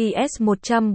TS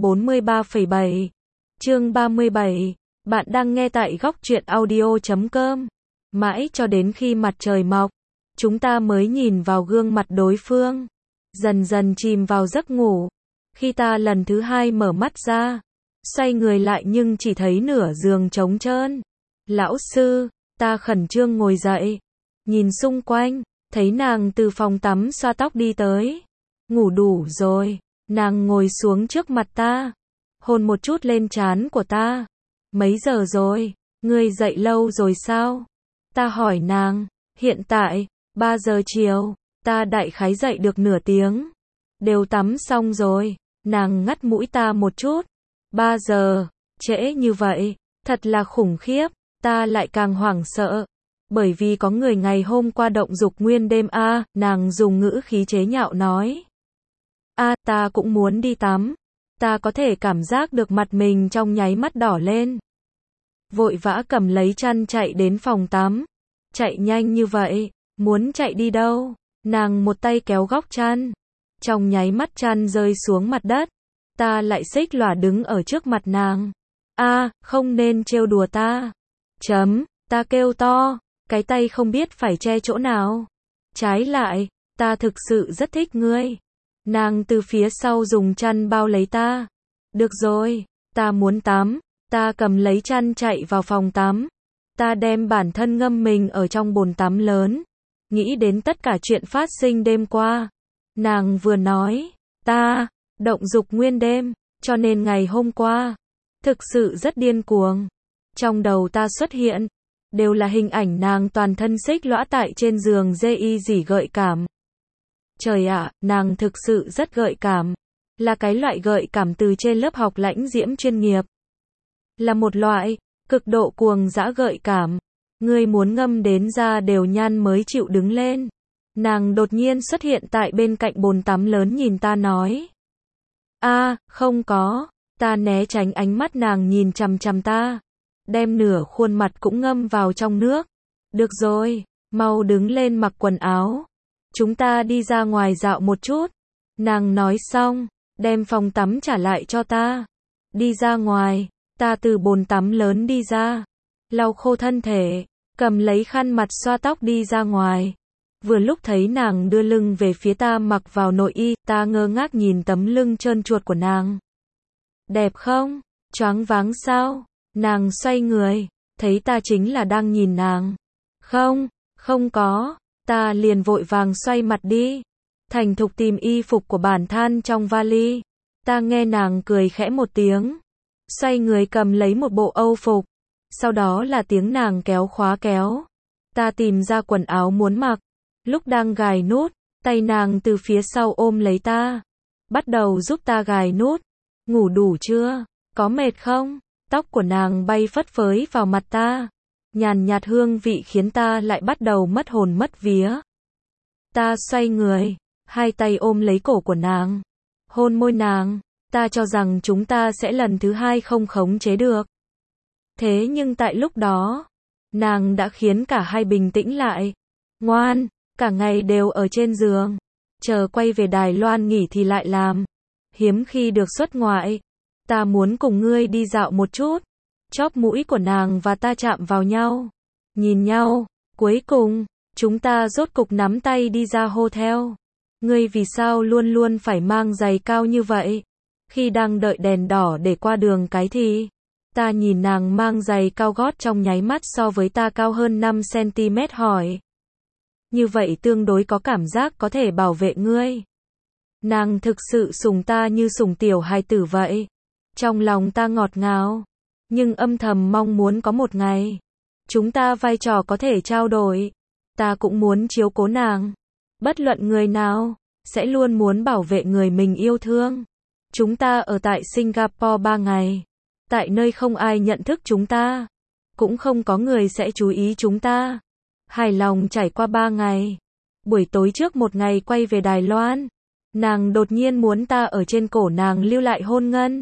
143,7. Chương 37. Bạn đang nghe tại góc truyện audio.com. Mãi cho đến khi mặt trời mọc, chúng ta mới nhìn vào gương mặt đối phương, dần dần chìm vào giấc ngủ. Khi ta lần thứ hai mở mắt ra, xoay người lại nhưng chỉ thấy nửa giường trống trơn. Lão sư, ta khẩn trương ngồi dậy, nhìn xung quanh, thấy nàng từ phòng tắm xoa tóc đi tới. Ngủ đủ rồi, nàng ngồi xuống trước mặt ta, hôn một chút lên trán của ta. Mấy giờ rồi, ngươi dậy lâu rồi sao? Ta hỏi nàng. Hiện tại, 3 giờ chiều, ta đại khái dậy được nửa tiếng. Đều tắm xong rồi. Nàng ngắt mũi ta một chút. 3 giờ, trễ như vậy, thật là khủng khiếp. Ta lại càng hoảng sợ, bởi vì có người ngày hôm qua động dục nguyên đêm a. Nàng dùng ngữ khí chế nhạo nói. Ta cũng muốn đi tắm. Ta có thể cảm giác được mặt mình trong nháy mắt đỏ lên. Vội vã cầm lấy chăn chạy đến phòng tắm. Chạy nhanh như vậy, muốn chạy đi đâu? Nàng một tay kéo góc chăn. Trong nháy mắt chăn rơi xuống mặt đất. Ta lại xích lòa đứng ở trước mặt nàng. Không nên trêu đùa ta. Ta kêu to, cái tay không biết phải che chỗ nào. Trái lại, ta thực sự rất thích ngươi. Nàng từ phía sau dùng chăn bao lấy ta. Được rồi, ta muốn tắm. Ta cầm lấy chăn chạy vào phòng tắm. Ta đem bản thân ngâm mình ở trong bồn tắm lớn. Nghĩ đến tất cả chuyện phát sinh đêm qua. Nàng vừa nói, ta động dục nguyên đêm, cho nên ngày hôm qua thực sự rất điên cuồng. Trong đầu ta xuất hiện đều là hình ảnh nàng toàn thân xích lõa tại trên giường dê dỉ gợi cảm. Trời ạ, nàng thực sự rất gợi cảm. Là cái loại gợi cảm từ trên lớp học lãnh diễm chuyên nghiệp. Là một loại cực độ cuồng dã gợi cảm. Ngươi muốn ngâm đến da đều nhăn mới chịu đứng lên. Nàng đột nhiên xuất hiện tại bên cạnh bồn tắm lớn nhìn ta nói. Không có. Ta né tránh ánh mắt nàng nhìn chằm chằm ta. Đem nửa khuôn mặt cũng ngâm vào trong nước. Được rồi, mau đứng lên mặc quần áo. Chúng ta đi ra ngoài dạo một chút. Nàng nói xong, đem phòng tắm trả lại cho ta. Đi ra ngoài, ta từ bồn tắm lớn đi ra. Lau khô thân thể, cầm lấy khăn mặt xoa tóc đi ra ngoài. Vừa lúc thấy nàng đưa lưng về phía ta mặc vào nội y, ta ngơ ngác nhìn tấm lưng trơn truột của nàng. Đẹp không? Choáng váng sao? Nàng xoay người, thấy ta chính là đang nhìn nàng. Không có. Ta liền vội vàng xoay mặt đi. Thành thục tìm y phục của bản thân trong vali. Ta nghe nàng cười khẽ một tiếng. Xoay người cầm lấy một bộ âu phục. Sau đó là tiếng nàng kéo khóa kéo. Ta tìm ra quần áo muốn mặc. Lúc đang gài nút, tay nàng từ phía sau ôm lấy ta. Bắt đầu giúp ta gài nút. Ngủ đủ chưa? Có mệt không? Tóc của nàng bay phất phới vào mặt ta. Nhàn nhạt hương vị khiến ta lại bắt đầu mất hồn mất vía. Ta xoay người, hai tay ôm lấy cổ của nàng. Hôn môi nàng. Ta cho rằng chúng ta sẽ lần thứ hai không khống chế được. Thế nhưng tại lúc đó, nàng đã khiến cả hai bình tĩnh lại. Ngoan, cả ngày đều ở trên giường. Chờ quay về Đài Loan nghỉ thì lại làm. Hiếm khi được xuất ngoại. Ta muốn cùng ngươi đi dạo một chút. Chóp mũi của nàng và ta chạm vào nhau. Nhìn nhau. Cuối cùng, chúng ta rốt cục nắm tay đi ra hotel. Ngươi vì sao luôn luôn phải mang giày cao như vậy? Khi đang đợi đèn đỏ để qua đường cái thì, ta nhìn nàng mang giày cao gót trong nháy mắt so với ta cao hơn 5 cm hỏi. Như vậy tương đối có cảm giác có thể bảo vệ ngươi. Nàng thực sự sủng ta như sủng tiểu hài tử vậy. Trong lòng ta ngọt ngào, nhưng âm thầm mong muốn có một ngày chúng ta vai trò có thể trao đổi. Ta cũng muốn chiếu cố nàng. Bất luận người nào, sẽ luôn muốn bảo vệ người mình yêu thương. Chúng ta ở tại Singapore 3 ngày. Tại nơi không ai nhận thức chúng ta. Cũng không có người sẽ chú ý chúng ta. Hài lòng trải qua 3 ngày. Buổi tối trước một ngày quay về Đài Loan. Nàng đột nhiên muốn ta ở trên cổ nàng lưu lại hôn ngân.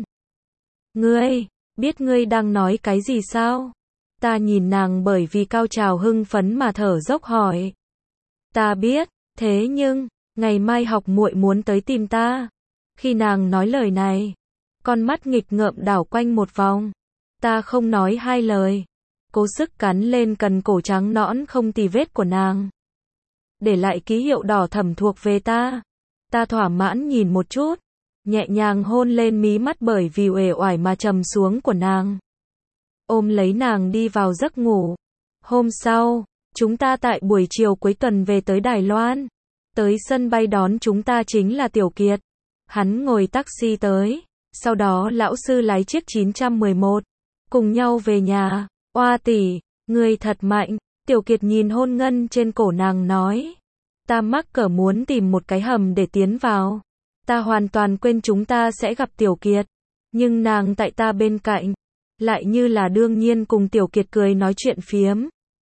Ngươi, biết ngươi đang nói cái gì sao? Ta nhìn nàng bởi vì cao trào hưng phấn mà thở dốc hỏi. Ta biết, thế nhưng, ngày mai học muội muốn tới tìm ta. Khi nàng nói lời này, con mắt nghịch ngợm đảo quanh một vòng. Ta không nói hai lời, cố sức cắn lên cần cổ trắng nõn không tì vết của nàng, để lại ký hiệu đỏ thẫm thuộc về ta. Ta thỏa mãn nhìn một chút, nhẹ nhàng hôn lên mí mắt bởi vì uể oải mà trầm xuống của nàng, ôm lấy nàng đi vào giấc ngủ. Hôm sau, chúng ta tại buổi chiều cuối tuần về tới Đài Loan. Tới sân bay đón chúng ta chính là Tiểu Kiệt. Hắn ngồi taxi tới, sau đó lão sư lái chiếc 911, cùng nhau về nhà. Oa tỷ, ngươi thật mạnh. Tiểu Kiệt nhìn hôn ngân trên cổ nàng nói. Ta mắc cỡ muốn tìm một cái hầm để tiến vào. Ta hoàn toàn quên chúng ta sẽ gặp Tiểu Kiệt. Nhưng nàng tại ta bên cạnh, lại như là đương nhiên cùng Tiểu Kiệt cười nói chuyện phiếm.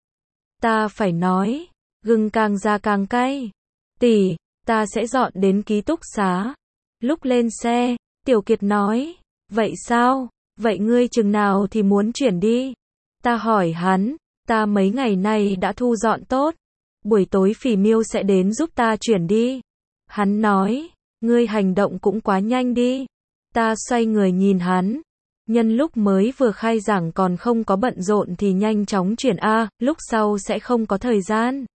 Ta phải nói, gừng càng già càng cay. Tỷ, ta sẽ dọn đến ký túc xá. Lúc lên xe, Tiểu Kiệt nói, vậy sao? Vậy ngươi chừng nào thì muốn chuyển đi? Ta hỏi hắn, ta mấy ngày nay đã thu dọn tốt. Buổi tối Phỉ Miêu sẽ đến giúp ta chuyển đi. Hắn nói, ngươi hành động cũng quá nhanh đi. Ta xoay người nhìn hắn. Nhân lúc mới vừa khai giảng còn không có bận rộn thì nhanh chóng chuyển A, lúc sau sẽ không có thời gian.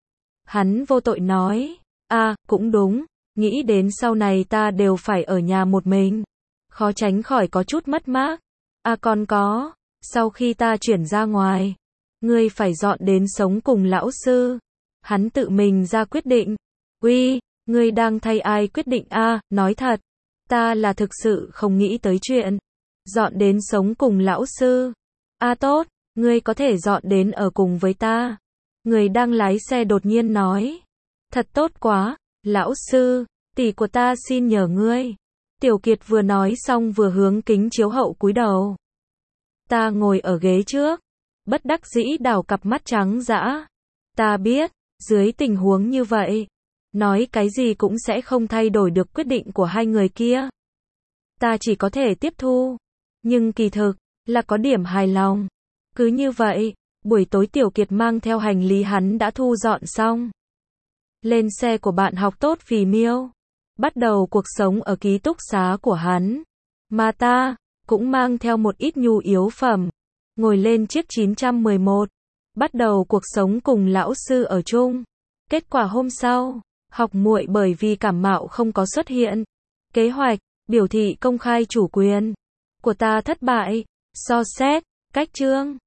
Hắn vô tội nói, cũng đúng, nghĩ đến sau này ta đều phải ở nhà một mình. Khó tránh khỏi có chút mất mát. Còn có, sau khi ta chuyển ra ngoài, ngươi phải dọn đến sống cùng lão sư. Hắn tự mình ra quyết định. Uy, ngươi đang thay ai quyết định nói thật. Ta là thực sự không nghĩ tới chuyện dọn đến sống cùng lão sư. Tốt, ngươi có thể dọn đến ở cùng với ta. Người đang lái xe đột nhiên nói. Thật tốt quá, lão sư, tỷ của ta xin nhờ ngươi. Tiểu Kiệt vừa nói xong vừa hướng kính chiếu hậu cúi đầu. Ta ngồi ở ghế trước, bất đắc dĩ đảo cặp mắt trắng dã. Ta biết, dưới tình huống như vậy, nói cái gì cũng sẽ không thay đổi được quyết định của hai người kia. Ta chỉ có thể tiếp thu, nhưng kỳ thực là có điểm hài lòng. Cứ như vậy, buổi tối Tiểu Kiệt mang theo hành lý hắn đã thu dọn xong. Lên xe của bạn học tốt Phỉ Miêu, bắt đầu cuộc sống ở ký túc xá của hắn. Mà ta cũng mang theo một ít nhu yếu phẩm, ngồi lên chiếc 911, bắt đầu cuộc sống cùng lão sư ở chung. Kết quả hôm sau, học muội bởi vì cảm mạo không có xuất hiện. Kế hoạch biểu thị công khai chủ quyền của ta thất bại. So xét cách chương